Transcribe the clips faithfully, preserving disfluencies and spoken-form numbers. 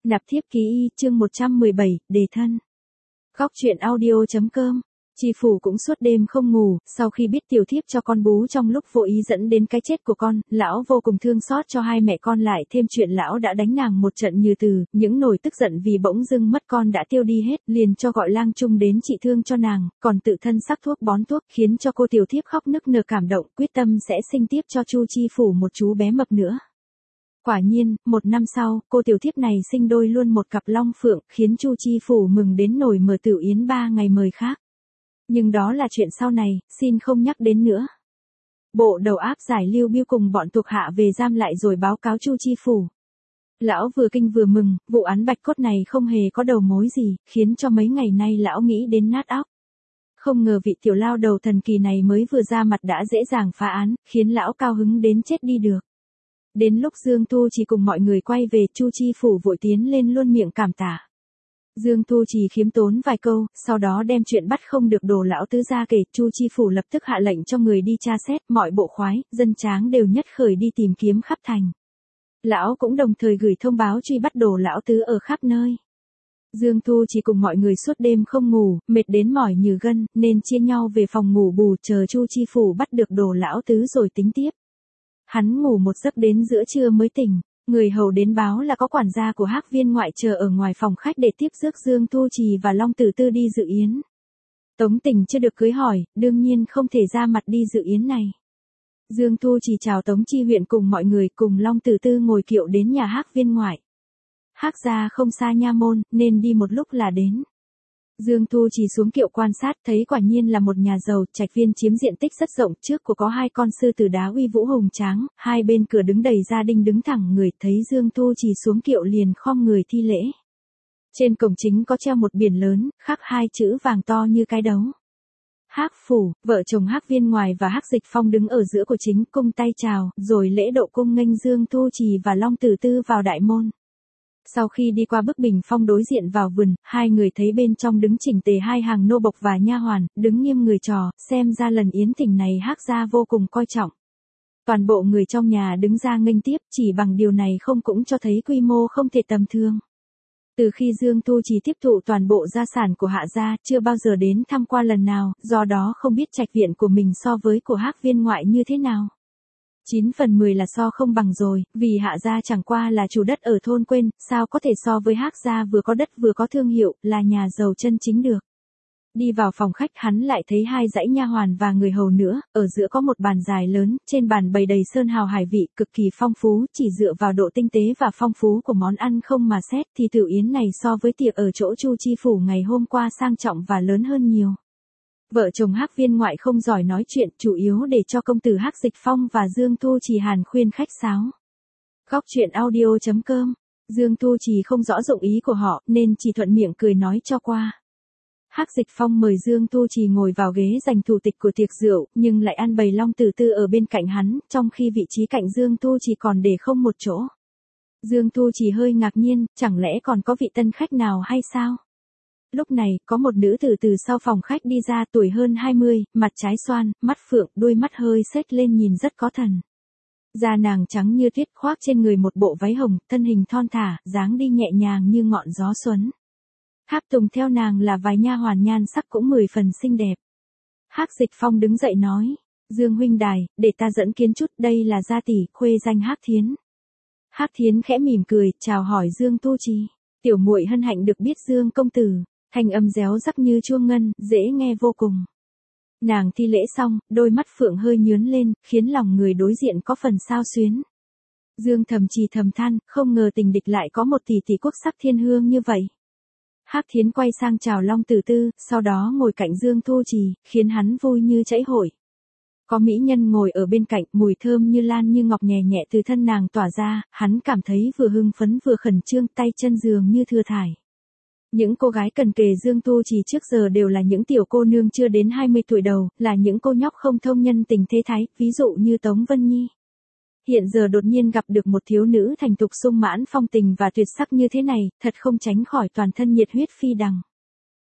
Nạp thiếp ký y, chương một trăm mười bảy, đề thân. Góc truyện audio.com. Chi phủ cũng suốt đêm không ngủ, sau khi biết tiểu thiếp cho con bú trong lúc vô ý dẫn đến cái chết của con, lão vô cùng thương xót cho hai mẹ con, lại thêm chuyện lão đã đánh nàng một trận như từ, những nỗi tức giận vì bỗng dưng mất con đã tiêu đi hết, liền cho gọi lang trung đến trị thương cho nàng, còn tự thân sắc thuốc bón thuốc, khiến cho cô tiểu thiếp khóc nức nở cảm động, quyết tâm sẽ sinh tiếp cho Chu Chi phủ một chú bé mập nữa. Quả nhiên, một năm sau, cô tiểu thiếp này sinh đôi luôn một cặp long phượng, khiến Chu Chi phủ mừng đến nổi mở tửu yến ba ngày mời khác. Nhưng đó là chuyện sau này, xin không nhắc đến nữa. Bộ đầu áp giải Lưu Biêu cùng bọn thuộc hạ về giam lại rồi báo cáo Chu Chi phủ. Lão vừa kinh vừa mừng, vụ án bạch cốt này không hề có đầu mối gì, khiến cho mấy ngày nay lão nghĩ đến nát óc. Không ngờ vị tiểu lao đầu thần kỳ này mới vừa ra mặt đã dễ dàng phá án, khiến lão cao hứng đến chết đi được. Đến lúc Dương Thu Trì cùng mọi người quay về, Chu Chi phủ vội tiến lên luôn miệng cảm tạ. Dương Thu Trì khiêm tốn vài câu, sau đó đem chuyện bắt không được đồ lão tứ ra kể. Chu Chi phủ lập tức hạ lệnh cho người đi tra xét, mọi bộ khoái, dân tráng đều nhất khởi đi tìm kiếm khắp thành. Lão cũng đồng thời gửi thông báo truy bắt đồ lão tứ ở khắp nơi. Dương Thu Trì cùng mọi người suốt đêm không ngủ, mệt đến mỏi như gân, nên chia nhau về phòng ngủ bù chờ Chu Chi phủ bắt được đồ lão tứ rồi tính tiếp. Hắn ngủ một giấc đến giữa trưa mới tỉnh, người hầu đến báo là có quản gia của Hắc Viên ngoại chờ ở ngoài phòng khách để tiếp rước Dương Thu Trì và Long Tử Tư đi dự yến. Tống Tình chưa được cưới hỏi, đương nhiên không thể ra mặt đi dự yến này. Dương Thu Trì chào Tống Chi huyện cùng mọi người, cùng Long Tử Tư ngồi kiệu đến nhà Hắc Viên ngoại. Hắc gia không xa nha môn, nên đi một lúc là đến. Dương Thu Trì xuống kiệu quan sát, thấy quả nhiên là một nhà giàu, trạch viên chiếm diện tích rất rộng, trước của có hai con sư tử đá uy vũ hùng tráng, hai bên cửa đứng đầy gia đình đứng thẳng người, thấy Dương Thu Trì xuống kiệu liền khom người thi lễ. Trên cổng chính có treo một biển lớn, khắc hai chữ vàng to như cái đấu. Hắc phủ, vợ chồng Hắc Viên ngoài và Hắc Dịch Phong đứng ở giữa của chính cung tay chào, rồi lễ độ cung nghênh Dương Thu Trì và Long Tử Tư vào đại môn. Sau khi đi qua bức bình phong đối diện vào vườn, hai người thấy bên trong đứng chỉnh tề hai hàng nô bộc và nha hoàn, đứng nghiêm người trò, xem ra lần yến thỉnh này Hắc gia vô cùng coi trọng. Toàn bộ người trong nhà đứng ra nghênh tiếp, chỉ bằng điều này không cũng cho thấy quy mô không thể tầm thường. Từ khi Dương Thu Trì tiếp thụ toàn bộ gia sản của Hạ gia, chưa bao giờ đến thăm qua lần nào, do đó không biết trạch viện của mình so với của Hắc Viên ngoại như thế nào. chín phần mười là so không bằng rồi, vì Hạ gia chẳng qua là chủ đất ở thôn quên, sao có thể so với Hắc gia vừa có đất vừa có thương hiệu, là nhà giàu chân chính được. Đi vào phòng khách hắn lại thấy hai dãy nha hoàn và người hầu nữa, ở giữa có một bàn dài lớn, trên bàn bày đầy sơn hào hải vị, cực kỳ phong phú, chỉ dựa vào độ tinh tế và phong phú của món ăn không mà xét thì tửu yến này so với tiệc ở chỗ Chu Chi phủ ngày hôm qua sang trọng và lớn hơn nhiều. Vợ chồng Hắc Viên ngoại không giỏi nói chuyện, chủ yếu để cho công tử Hắc Dịch Phong và Dương Thu Trì hàn khuyên khách sáo. Góc truyện audio.com. Dương Thu Trì không rõ dụng ý của họ, nên chỉ thuận miệng cười nói cho qua. Hắc Dịch Phong mời Dương Thu Trì ngồi vào ghế dành thủ tịch của tiệc rượu, nhưng lại ăn bày Long Tử Tư ở bên cạnh hắn, trong khi vị trí cạnh Dương Thu Trì còn để không một chỗ. Dương Thu Trì hơi ngạc nhiên, chẳng lẽ còn có vị tân khách nào hay sao? Lúc này, có một nữ tử từ sau phòng khách đi ra, tuổi hơn hai mươi, mặt trái xoan, mắt phượng, đuôi mắt hơi xếch lên nhìn rất có thần. Da nàng trắng như tuyết, khoác trên người một bộ váy hồng, thân hình thon thả, dáng đi nhẹ nhàng như ngọn gió xuân. Tháp tùng theo nàng là vài nha hoàn nhan sắc cũng mười phần xinh đẹp. Hắc Dịch Phong đứng dậy nói, Dương huynh đài, để ta dẫn kiến chút, đây là gia tỷ, khuê danh Hắc Thiến. Hắc Thiến khẽ mỉm cười, chào hỏi Dương Thu Trì. Tiểu muội hân hạnh được biết Dương công tử. Thanh âm réo rắc như chuông ngân, dễ nghe vô cùng. Nàng thi lễ xong, đôi mắt phượng hơi nhướn lên, khiến lòng người đối diện có phần xao xuyến. Dương thầm trì thầm than, không ngờ tình địch lại có một tỷ tỷ quốc sắc thiên hương như vậy. Hắc Thiến quay sang chào Long Tử Tư, sau đó ngồi cạnh Dương Thu Trì, khiến hắn vui như chảy hội. Có mỹ nhân ngồi ở bên cạnh, mùi thơm như lan như ngọc nhẹ nhẹ từ thân nàng tỏa ra, hắn cảm thấy vừa hưng phấn vừa khẩn trương, tay chân dường như thừa thải. Những cô gái cần kề Dương Thu Trì trước giờ đều là những tiểu cô nương chưa đến hai mươi tuổi đầu, là những cô nhóc không thông nhân tình thế thái, ví dụ như Tống Vân Nhi. Hiện giờ đột nhiên gặp được một thiếu nữ thành thục sung mãn phong tình và tuyệt sắc như thế này, thật không tránh khỏi toàn thân nhiệt huyết phi đằng.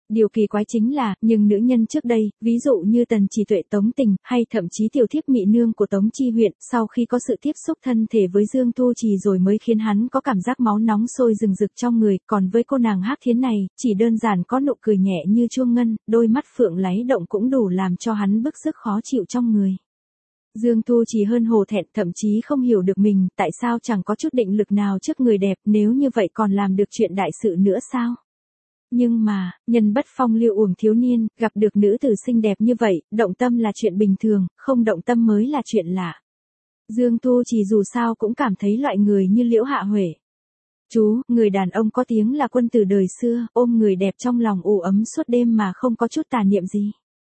Điều kỳ quái chính là, nhưng nữ nhân trước đây, ví dụ như Tần Chỉ Tuệ Tống Tình, hay thậm chí tiểu thiếp Mị Nương của Tống Chi Huyện, sau khi có sự tiếp xúc thân thể với Dương Tu Trì rồi mới khiến hắn có cảm giác máu nóng sôi rừng rực trong người, còn với cô nàng Hắc Thiến này, chỉ đơn giản có nụ cười nhẹ như chuông ngân, đôi mắt phượng láy động cũng đủ làm cho hắn bức sức khó chịu trong người. Dương Tu Trì hơn hổ thẹn, thậm chí không hiểu được mình, tại sao chẳng có chút định lực nào trước người đẹp, nếu như vậy còn làm được chuyện đại sự nữa sao? Nhưng mà, nhân bất phong lưu uổng thiếu niên, gặp được nữ tử xinh đẹp như vậy, động tâm là chuyện bình thường, không động tâm mới là chuyện lạ. Dương Tu Trì dù sao cũng cảm thấy loại người như Liễu Hạ Huệ. Chú, người đàn ông có tiếng là quân tử đời xưa, ôm người đẹp trong lòng u ấm suốt đêm mà không có chút tà niệm gì.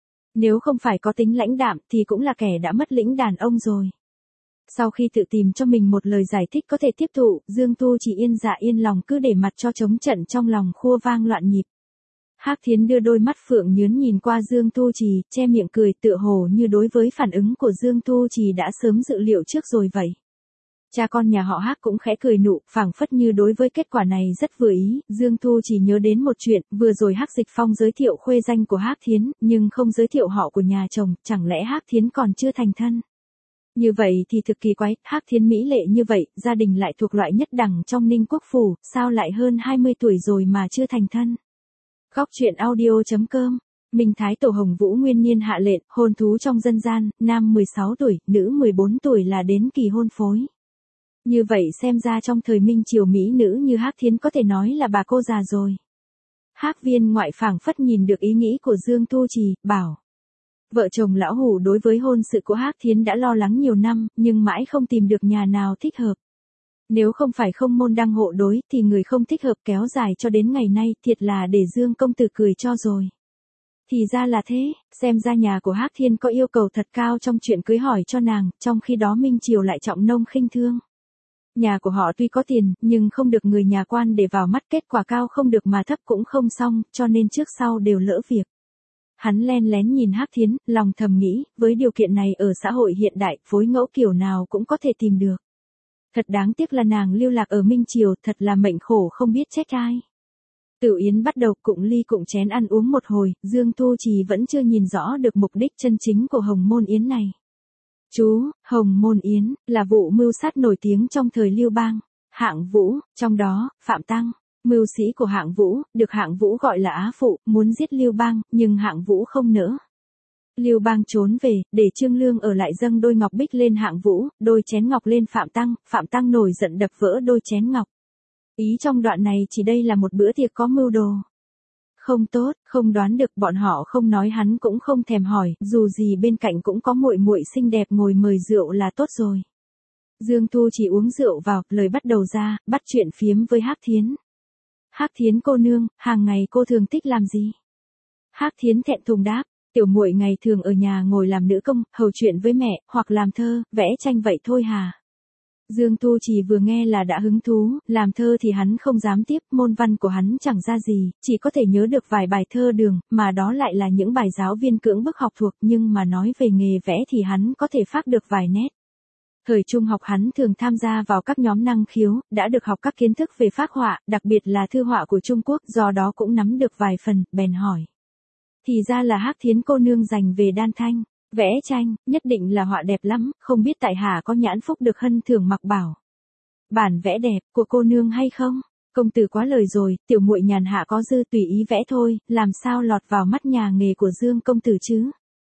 Nếu không phải có tính lãnh đạm thì cũng là kẻ đã mất lĩnh đàn ông rồi. Sau khi tự tìm cho mình một lời giải thích có thể tiếp thụ, Dương Tu Trì yên dạ yên lòng cứ để mặt cho trống trận trong lòng khua vang loạn nhịp. Hắc Thiến đưa đôi mắt phượng nhướn nhìn qua Dương Tu Trì, che miệng cười tựa hồ như đối với phản ứng của Dương Tu Trì đã sớm dự liệu trước rồi vậy. Cha con nhà họ Hắc cũng khẽ cười nụ, phảng phất như đối với kết quả này rất vừa ý. Dương Tu Trì nhớ đến một chuyện, vừa rồi Hắc Dịch Phong giới thiệu khuê danh của Hắc Thiến, nhưng không giới thiệu họ của nhà chồng, chẳng lẽ Hắc Thiến còn chưa thành thân? Như vậy thì thực kỳ quái, Hắc Thiến mỹ lệ như vậy, gia đình lại thuộc loại nhất đẳng trong Ninh Quốc phủ, sao lại hơn hai mươi tuổi rồi mà chưa thành thân? Góc truyện audio chấm com. Minh Thái Tổ Hồng Vũ nguyên niên hạ lệnh, hôn thú trong dân gian, nam mười sáu tuổi, nữ mười bốn tuổi là đến kỳ hôn phối. Như vậy xem ra trong thời Minh Triều mỹ nữ như Hắc Thiến có thể nói là bà cô già rồi. Hắc Viên ngoại phảng phất nhìn được ý nghĩ của Dương Tu Trì, bảo. Vợ chồng lão hủ đối với hôn sự của Hắc Thiến đã lo lắng nhiều năm, nhưng mãi không tìm được nhà nào thích hợp. Nếu không phải không môn đăng hộ đối, thì người không thích hợp kéo dài cho đến ngày nay, thiệt là để Dương công tử cười cho rồi. Thì ra là thế, xem ra nhà của Hắc Thiên có yêu cầu thật cao trong chuyện cưới hỏi cho nàng, trong khi đó Minh Triều lại trọng nông khinh thương. Nhà của họ tuy có tiền, nhưng không được người nhà quan để vào mắt, kết quả cao không được mà thấp cũng không xong, cho nên trước sau đều lỡ việc. Hắn len lén nhìn Hắc Thiến, lòng thầm nghĩ, với điều kiện này ở xã hội hiện đại, phối ngẫu kiểu nào cũng có thể tìm được. Thật đáng tiếc là nàng lưu lạc ở Minh Triều, thật là mệnh khổ không biết trách ai. Tửu yến bắt đầu, cụng ly cụng chén ăn uống một hồi, Dương Tu Trì vẫn chưa nhìn rõ được mục đích chân chính của Hồng Môn Yến này. Chú, Hồng Môn Yến, là vụ mưu sát nổi tiếng trong thời Lưu Bang. Hạng Vũ, trong đó, Phạm Tăng, mưu sĩ của Hạng Vũ, được Hạng Vũ gọi là Á Phụ, muốn giết Lưu Bang, nhưng Hạng Vũ không nỡ. Lưu Bang trốn về, để Trương Lương ở lại dâng đôi ngọc bích lên Hạng Vũ, đôi chén ngọc lên Phạm Tăng, Phạm Tăng nổi giận đập vỡ đôi chén ngọc. Ý trong đoạn này chỉ đây là một bữa tiệc có mưu đồ. Không tốt, không đoán được, bọn họ không nói hắn cũng không thèm hỏi, dù gì bên cạnh cũng có muội muội xinh đẹp ngồi mời rượu là tốt rồi. Dương Tu chỉ uống rượu vào, lời bắt đầu ra, bắt chuyện phiếm với Hắc Thiến. Hắc Thiến cô nương, hàng ngày cô thường thích làm gì? Hắc Thiến thẹn thùng đáp, tiểu muội ngày thường ở nhà ngồi làm nữ công, hầu chuyện với mẹ, hoặc làm thơ, vẽ tranh vậy thôi hà. Dương Tu Trì vừa nghe là đã hứng thú, làm thơ thì hắn không dám tiếp, môn văn của hắn chẳng ra gì, chỉ có thể nhớ được vài bài thơ đường, mà đó lại là những bài giáo viên cưỡng bức học thuộc, nhưng mà nói về nghề vẽ thì hắn có thể phác được vài nét. Thời trung học hắn thường tham gia vào các nhóm năng khiếu, đã được học các kiến thức về phác họa, đặc biệt là thư họa của Trung Quốc, do đó cũng nắm được vài phần, bèn hỏi. Thì ra là Hắc Thiến cô nương dành về đan thanh. Vẽ tranh, nhất định là họa đẹp lắm, không biết tại hạ có nhãn phúc được hân thưởng mặc bảo. Bản vẽ đẹp, của cô nương hay không? Công tử quá lời rồi, tiểu muội nhàn hạ có dư tùy ý vẽ thôi, làm sao lọt vào mắt nhà nghề của Dương công tử chứ?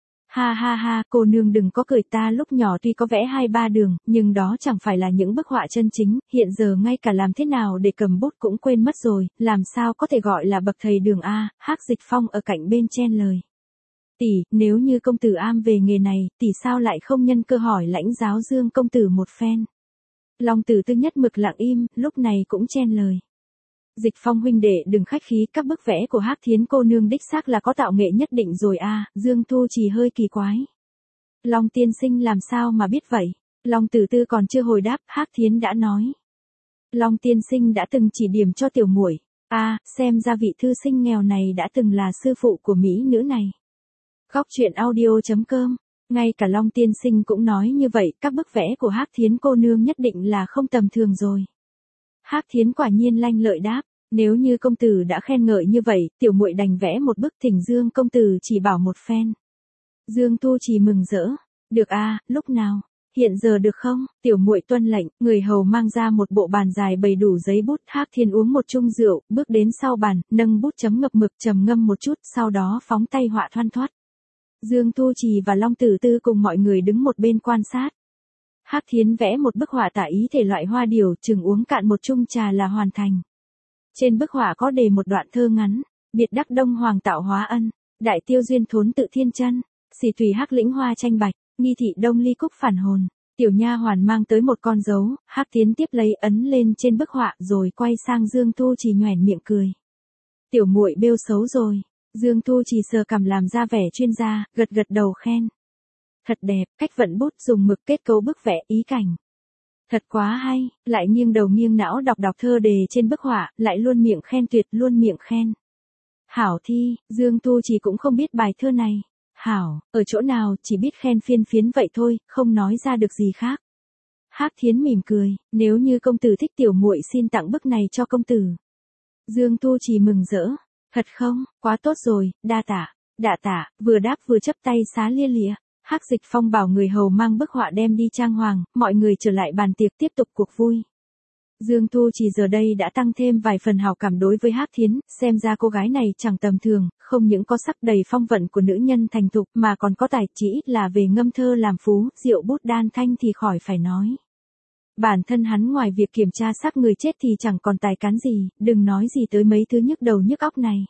Ha ha ha, cô nương đừng có cười, ta lúc nhỏ tuy có vẽ hai ba đường, nhưng đó chẳng phải là những bức họa chân chính, hiện giờ ngay cả làm thế nào để cầm bút cũng quên mất rồi, làm sao có thể gọi là bậc thầy đường A. Hắc Dịch Phong ở cạnh bên chen lời. Tỷ, nếu như công tử am về nghề này, tỷ sao lại không nhân cơ hỏi lãnh giáo Dương công tử một phen? Long Tử Tư nhất mực lặng im, lúc này cũng chen lời. Dịch Phong huynh đệ đừng khách khí, các bức vẽ của Hắc Thiến cô nương đích xác là có tạo nghệ nhất định rồi a. Dương Tu Trì hơi kỳ quái. Long tiên sinh làm sao mà biết vậy? Long Tử Tư còn chưa hồi đáp, Hắc Thiến đã nói. Long tiên sinh đã từng chỉ điểm cho tiểu muội. A, xem ra vị thư sinh nghèo này đã từng là sư phụ của mỹ nữ này. Góc truyện audio chấm com. Ngay cả Long tiên sinh cũng nói như vậy, các bức vẽ của Hắc Thiến cô nương nhất định là không tầm thường rồi. Hắc Thiến quả nhiên lanh lợi đáp, Nếu như công tử đã khen ngợi như vậy, tiểu muội đành vẽ một bức thỉnh Dương công tử chỉ bảo một phen. Dương Tu Trì mừng rỡ, được a, lúc nào? Hiện giờ được không? Tiểu muội tuân lệnh, người hầu mang ra một bộ bàn dài bày đủ giấy bút. Hắc Thiên uống một chung rượu, bước đến sau bàn, nâng bút chấm ngập mực trầm ngâm một chút, sau đó phóng tay họa thoăn thoắt. Dương Tu Trì và Long Tử Tư cùng mọi người đứng một bên quan sát. Hắc Thiên vẽ một bức họa tả ý thể loại hoa điểu, chừng uống cạn một chung trà là hoàn thành. Trên bức họa có đề một đoạn thơ ngắn, biệt đắc Đông Hoàng tạo hóa ân, đại tiêu duyên thốn tự thiên chân, xỉ thủy hắc lĩnh hoa tranh bạch, nghi thị đông ly cúc phản hồn. Tiểu nha hoàn mang tới một con dấu, Hắc Thiên tiếp lấy ấn lên trên bức họa rồi quay sang Dương Tu Trì nhoẻn miệng cười. Tiểu muội bêu xấu rồi. Dương Tu Trì sờ cằm làm ra vẻ chuyên gia, gật gật đầu khen. Thật đẹp, cách vận bút dùng mực kết cấu bức vẽ ý cảnh. Thật quá hay, lại nghiêng đầu nghiêng não đọc đọc thơ đề trên bức họa, lại luôn miệng khen tuyệt luôn miệng khen. Hảo thi, Dương Tu Trì cũng không biết bài thơ này. Hảo, ở chỗ nào, chỉ biết khen phiên phiến vậy thôi, không nói ra được gì khác. Hắc Thiên mỉm cười, nếu như công tử thích tiểu muội xin tặng bức này cho công tử. Dương Tu Trì mừng rỡ, thật không, quá tốt rồi, đa tạ, đa tạ, vừa đáp vừa chấp tay xá lia lịa. Hắc Dịch Phong bảo người hầu mang bức họa đem đi trang hoàng, mọi người trở lại bàn tiệc tiếp tục cuộc vui. Dương Tu Trì giờ đây đã tăng thêm vài phần hảo cảm đối với Hắc Thiên, xem ra cô gái này chẳng tầm thường, không những có sắc đầy phong vận của nữ nhân thành thục mà còn có tài chỉ ít là về ngâm thơ làm phú, rượu bút đan thanh thì khỏi phải nói. Bản thân hắn ngoài việc kiểm tra xác người chết thì chẳng còn tài cán gì, đừng nói gì tới mấy thứ nhức đầu nhức óc này.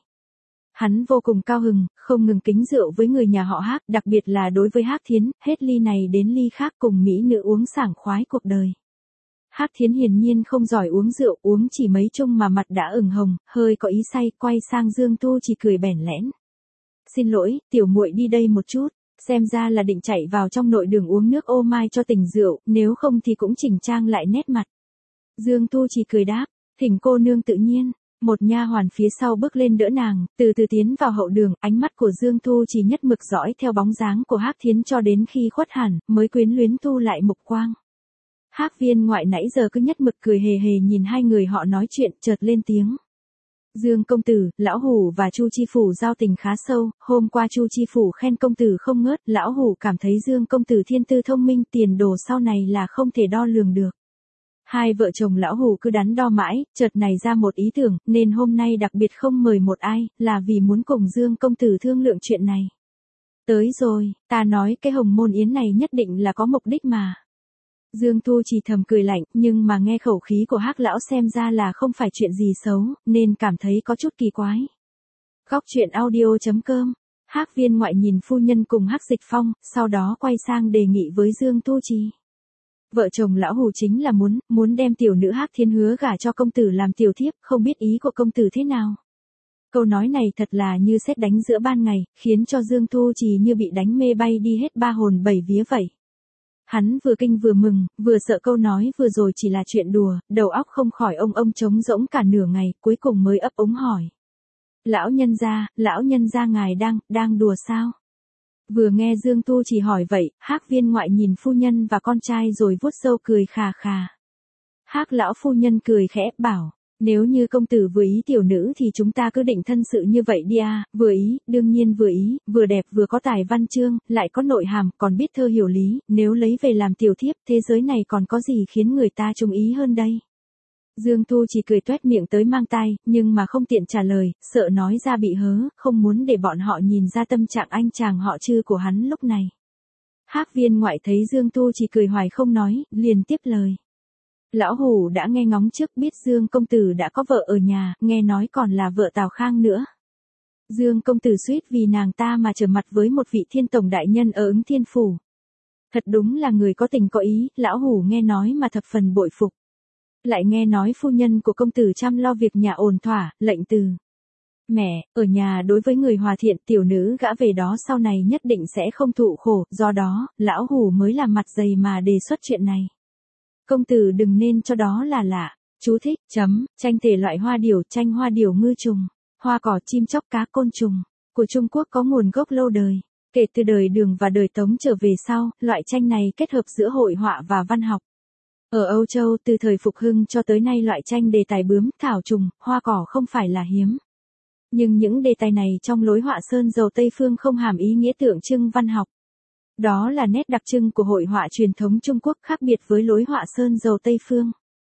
Hắn vô cùng cao hứng, không ngừng kính rượu với người nhà họ Hắc, đặc biệt là đối với Hắc Thiên, hết ly này đến ly khác cùng mỹ nữ uống sảng khoái cuộc đời. Hắc Thiên hiển nhiên không giỏi uống rượu, uống chỉ mấy chung mà mặt đã ửng hồng, hơi có ý say, quay sang Dương Tu Trì cười bẽn lẽn. Xin lỗi, tiểu muội đi đây một chút, xem ra là định chạy vào trong nội đường uống nước ô mai cho tỉnh rượu, nếu không thì cũng chỉnh trang lại nét mặt. Dương Tu Trì cười đáp, thỉnh cô nương tự nhiên. Một nha hoàn phía sau bước lên đỡ nàng, từ từ tiến vào hậu đường, ánh mắt của Dương Tu Trì nhất mực dõi theo bóng dáng của Hắc Thiên cho đến khi khuất hẳn, mới quyến luyến thu lại mục quang. Hắc Viên ngoại nãy giờ cứ nhất mực cười hề hề nhìn hai người họ nói chuyện, chợt lên tiếng. Dương công tử, lão hủ và Chu chi phủ giao tình khá sâu, hôm qua Chu chi phủ khen công tử không ngớt, lão hủ cảm thấy Dương công tử thiên tư thông minh, tiền đồ sau này là không thể đo lường được. Hai vợ chồng lão hủ cứ đắn đo mãi, chợt này ra một ý tưởng, nên hôm nay đặc biệt không mời một ai, là vì muốn cùng Dương công tử thương lượng chuyện này. Tới rồi, ta nói cái hồng môn yến này nhất định là có mục đích mà. Dương Tu Trì thầm cười lạnh, nhưng mà nghe khẩu khí của Hắc lão xem ra là không phải chuyện gì xấu, nên cảm thấy có chút kỳ quái. Góc truyện audio chấm com. Hắc Viên ngoại nhìn phu nhân cùng Hắc Dịch Phong, sau đó quay sang đề nghị với Dương Tu Trì. Vợ chồng lão hủ chính là muốn, muốn đem tiểu nữ Hắc Thiên hứa gả cho công tử làm tiểu thiếp, không biết ý của công tử thế nào. Câu nói này thật là như sét đánh giữa ban ngày, khiến cho Dương Tu Trì như bị đánh mê bay đi hết ba hồn bảy vía vậy. Hắn vừa kinh vừa mừng, vừa sợ câu nói vừa rồi chỉ là chuyện đùa, đầu óc không khỏi ông ông trống rỗng cả nửa ngày, cuối cùng mới ấp úng hỏi. Lão nhân gia, lão nhân gia ngài đang, đang đùa sao? Vừa nghe Dương Tu Trì hỏi vậy, Hắc Viên ngoại nhìn phu nhân và con trai rồi vuốt râu cười khà khà. Hắc lão phu nhân cười khẽ, bảo, nếu như công tử vừa ý tiểu nữ thì chúng ta cứ định thân sự như vậy đi à, vừa ý, đương nhiên vừa ý, vừa đẹp vừa có tài văn chương, lại có nội hàm, còn biết thơ hiểu lý, nếu lấy về làm tiểu thiếp, thế giới này còn có gì khiến người ta chú ý hơn đây. Dương Tu chỉ cười toét miệng tới mang tai, nhưng mà không tiện trả lời, sợ nói ra bị hớ, không muốn để bọn họ nhìn ra tâm trạng anh chàng họ Trư của hắn lúc này. Hắc Viên ngoại thấy Dương Tu chỉ cười hoài không nói, liền tiếp lời. Lão hủ đã nghe ngóng trước biết Dương công tử đã có vợ ở nhà, nghe nói còn là vợ Tào Khang nữa. Dương công tử suýt vì nàng ta mà trở mặt với một vị thiên tổng đại nhân ở Ứng Thiên phủ. Thật đúng là người có tình có ý, lão hủ nghe nói mà thập phần bội phục. Lại nghe nói phu nhân của công tử chăm lo việc nhà ổn thỏa, lệnh từ. Mẹ, ở nhà đối với người hòa thiện tiểu nữ gã về đó sau này nhất định sẽ không thụ khổ, do đó, lão hủ mới làm mặt dày mà đề xuất chuyện này. Công tử đừng nên cho đó là lạ. Chú thích, chấm, tranh thể loại hoa điểu, tranh hoa điểu ngư trùng, hoa cỏ chim chóc cá côn trùng, của Trung Quốc có nguồn gốc lâu đời. Kể từ đời Đường và đời Tống trở về sau, loại tranh này kết hợp giữa hội họa và văn học. Ở Âu Châu từ thời phục hưng cho tới nay loại tranh đề tài bướm, thảo trùng, hoa cỏ không phải là hiếm. Nhưng những đề tài này trong lối họa sơn dầu Tây phương không hàm ý nghĩa tượng trưng văn học. Đó là nét đặc trưng của hội họa truyền thống Trung Quốc khác biệt với lối họa sơn dầu Tây phương.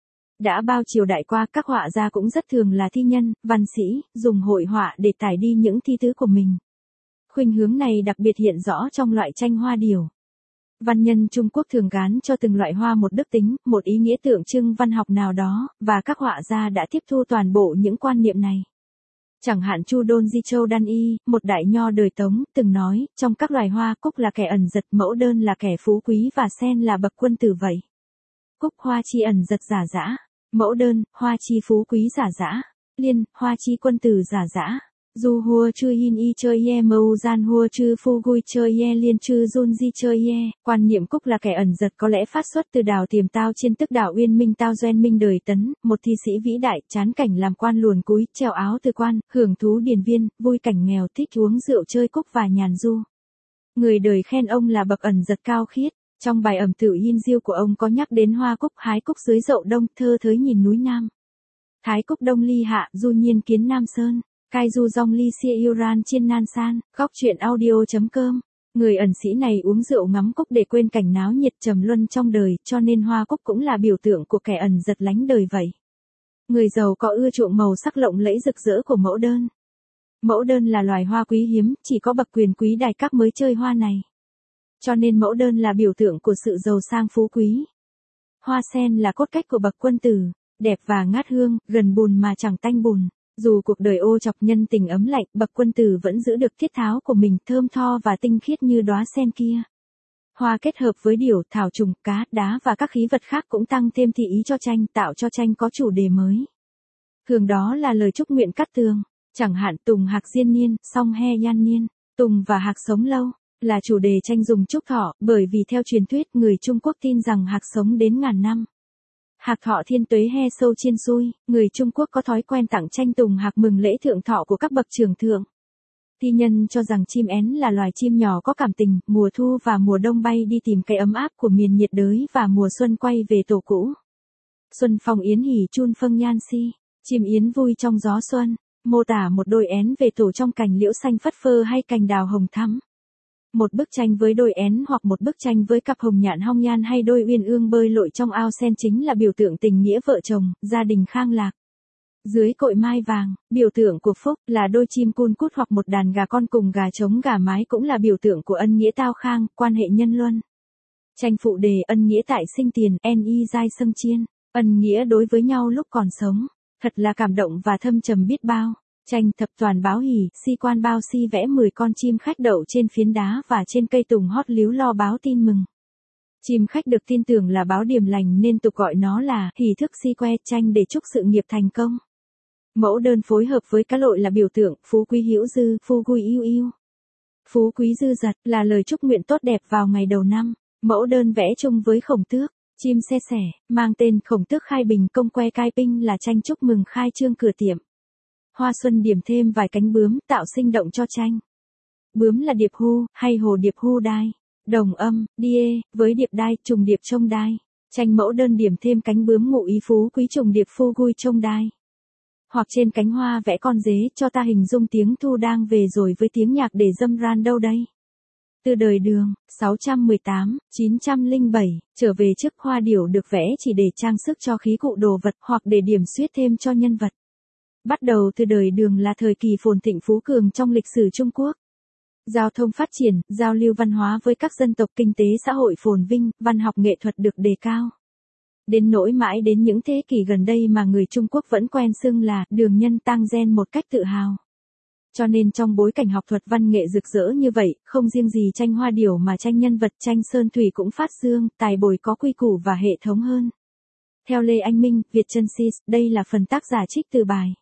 Đã bao triều đại qua các họa gia cũng rất thường là thi nhân, văn sĩ, dùng hội họa để tải đi những thi tứ của mình. Khuynh hướng này đặc biệt hiện rõ trong loại tranh hoa điểu. Văn nhân Trung Quốc thường gán cho từng loại hoa một đức tính, một ý nghĩa tượng trưng văn học nào đó, và các họa gia đã tiếp thu toàn bộ những quan niệm này. Chẳng hạn Chu Đôn Di Châu Đan Y, một đại nho đời Tống, từng nói, trong các loài hoa cúc là kẻ ẩn giật, mẫu đơn là kẻ phú quý và sen là bậc quân tử vậy. Cúc hoa chi ẩn giật giả dã, mẫu đơn, hoa chi phú quý giả dã, liên, hoa chi quân tử giả dã. Du hua chư hin y chơi ye mâu gian hua chư phu gui chơi ye liên chư jun di chơi ye. Quan niệm cúc là kẻ ẩn giật có lẽ phát xuất từ đào Tiềm Tao Chiên tức đào Uyên Minh Tao Doen Minh đời Tấn, một thi sĩ vĩ đại, chán cảnh làm quan luồn cúi, treo áo từ quan, hưởng thú điền viên, vui cảnh nghèo, thích uống rượu chơi cúc và nhàn du. Người đời khen ông là bậc ẩn giật cao khiết. Trong bài ẩm tự Yin Diêu của ông có nhắc đến hoa cúc hái cúc dưới dậu đông, thơ thới nhìn núi Nam. Thái cúc đông ly hạ, du nhiên kiến Nam Sơn. Cai du dòng ly xia yêu ran chiên nan san, góc chuyện audio.com. Người ẩn sĩ này uống rượu ngắm cúc để quên cảnh náo nhiệt trầm luân trong đời, cho nên hoa cúc cũng là biểu tượng của kẻ ẩn giật lánh đời vậy. Người giàu có ưa chuộng màu sắc lộng lẫy rực rỡ của mẫu đơn. Mẫu đơn là loài hoa quý hiếm, chỉ có bậc quyền quý đài các mới chơi hoa này. Cho nên mẫu đơn là biểu tượng của sự giàu sang phú quý. Hoa sen là cốt cách của bậc quân tử, đẹp và ngát hương, gần bùn mà chẳng tanh bùn. Dù cuộc đời ô chọc nhân tình ấm lạnh, bậc quân tử vẫn giữ được thiết tháo của mình thơm tho và tinh khiết như đóa sen kia. Hoa kết hợp với điểu, thảo trùng, cá, đá và các khí vật khác cũng tăng thêm thị ý cho tranh, tạo cho tranh có chủ đề mới. Thường đó là lời chúc nguyện cát tường, chẳng hạn tùng hạc diên niên, song he yan niên, tùng và hạc sống lâu, là chủ đề tranh dùng chúc thọ, bởi vì theo truyền thuyết người Trung Quốc tin rằng hạc sống đến ngàn năm. Hạc thọ thiên tuế he sâu chiên xui, người Trung Quốc có thói quen tặng tranh tùng hạc mừng lễ thượng thọ của các bậc trưởng thượng. Thi nhân cho rằng chim én là loài chim nhỏ có cảm tình, mùa thu và mùa đông bay đi tìm cái ấm áp của miền nhiệt đới và mùa xuân quay về tổ cũ. Xuân phong yến hỉ chun phâng nhan si, chim yến vui trong gió xuân, mô tả một đôi én về tổ trong cành liễu xanh phất phơ hay cành đào hồng thắm. Một bức tranh với đôi én hoặc một bức tranh với cặp hồng nhạn hong nhan hay đôi uyên ương bơi lội trong ao sen chính là biểu tượng tình nghĩa vợ chồng, gia đình khang lạc. Dưới cội mai vàng, biểu tượng của phúc là đôi chim cun cút hoặc một đàn gà con cùng gà trống gà mái cũng là biểu tượng của ân nghĩa tao khang, quan hệ nhân luân. Tranh phụ đề ân nghĩa tại sinh tiền, en y giai sâng chiên, ân nghĩa đối với nhau lúc còn sống, thật là cảm động và thâm trầm biết bao. Tranh thập toàn báo hỉ, si quan bao si vẽ mười con chim khách đậu trên phiến đá và trên cây tùng hót líu lo báo tin mừng. Chim khách được tin tưởng là báo điềm lành nên tục gọi nó là hỉ thức si que, tranh để chúc sự nghiệp thành công. Mẫu đơn phối hợp với cá lội là biểu tượng phú quý hữu dư, phu gui yêu yêu. Phú quý dư dật là lời chúc nguyện tốt đẹp vào ngày đầu năm. Mẫu đơn vẽ chung với khổng tước, chim xe sẻ, mang tên khổng tước khai bình công que cai pinh là tranh chúc mừng khai trương cửa tiệm. Hoa xuân điểm thêm vài cánh bướm tạo sinh động cho tranh. Bướm là điệp hu, hay hồ điệp hu đai, đồng âm, die, với điệp đai, trùng điệp trông đai. Tranh mẫu đơn điểm thêm cánh bướm ngụ ý phú quý trùng điệp phu gui trông đai. Hoặc trên cánh hoa vẽ con dế cho ta hình dung tiếng thu đang về rồi với tiếng nhạc để dâm ran đâu đây. Từ đời Đường, sáu trăm mười tám, chín trăm lẻ bảy, trở về trước hoa điểu được vẽ chỉ để trang sức cho khí cụ đồ vật hoặc để điểm xuyết thêm cho nhân vật. Bắt đầu từ đời Đường là thời kỳ phồn thịnh phú cường trong lịch sử Trung Quốc. Giao thông phát triển, giao lưu văn hóa với các dân tộc, kinh tế xã hội phồn vinh, văn học nghệ thuật được đề cao. Đến nỗi mãi đến những thế kỷ gần đây mà người Trung Quốc vẫn quen xưng là đường nhân tăng gen một cách tự hào. Cho nên trong bối cảnh học thuật văn nghệ rực rỡ như vậy, không riêng gì tranh hoa điểu mà tranh nhân vật, tranh sơn thủy cũng phát dương, tài bồi có quy củ và hệ thống hơn. Theo Lê Anh Minh, Vietchensis, đây là phần tác giả trích từ bài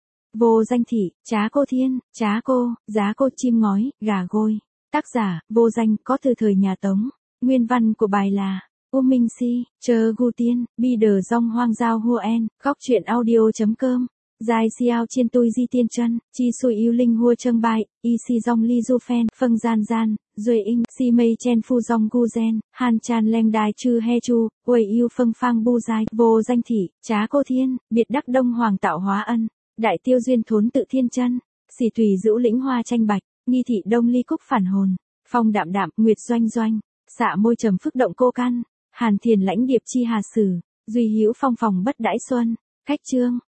Vô Danh Thị, Trá Cô Thiên, Trá Cô, Giá Cô, Chim Ngói, Gà Gôi. Tác giả, Vô Danh, có từ thời nhà Tống. Nguyên văn của bài là U Minh Si, Chờ Gu Tiên, Bi Đờ Dong Hoang Giao Hua En, góc chuyện audio chấm com. Giai xiao chiên tui di tiên chân, chi sui yêu linh hua trâng bai, y si dong li du phen, phân gian gian, duy inh, si mei chen phu dong gu gen, han chan leng đài chư he chu, uầy yêu phân phang bu giai, vô danh thị, trá cô thiên, biệt đắc đông hoàng tạo hóa ân, đại tiêu duyên thốn tự thiên chân, xỉ tùy dữu lĩnh hoa tranh bạch, nghi thị đông ly cúc phản hồn, phong đạm đạm, nguyệt doanh doanh, xạ môi trầm phức động cô căn, hàn thiền lãnh điệp chi hà sử, duy hữu phong phòng bất đãi xuân, cách chương.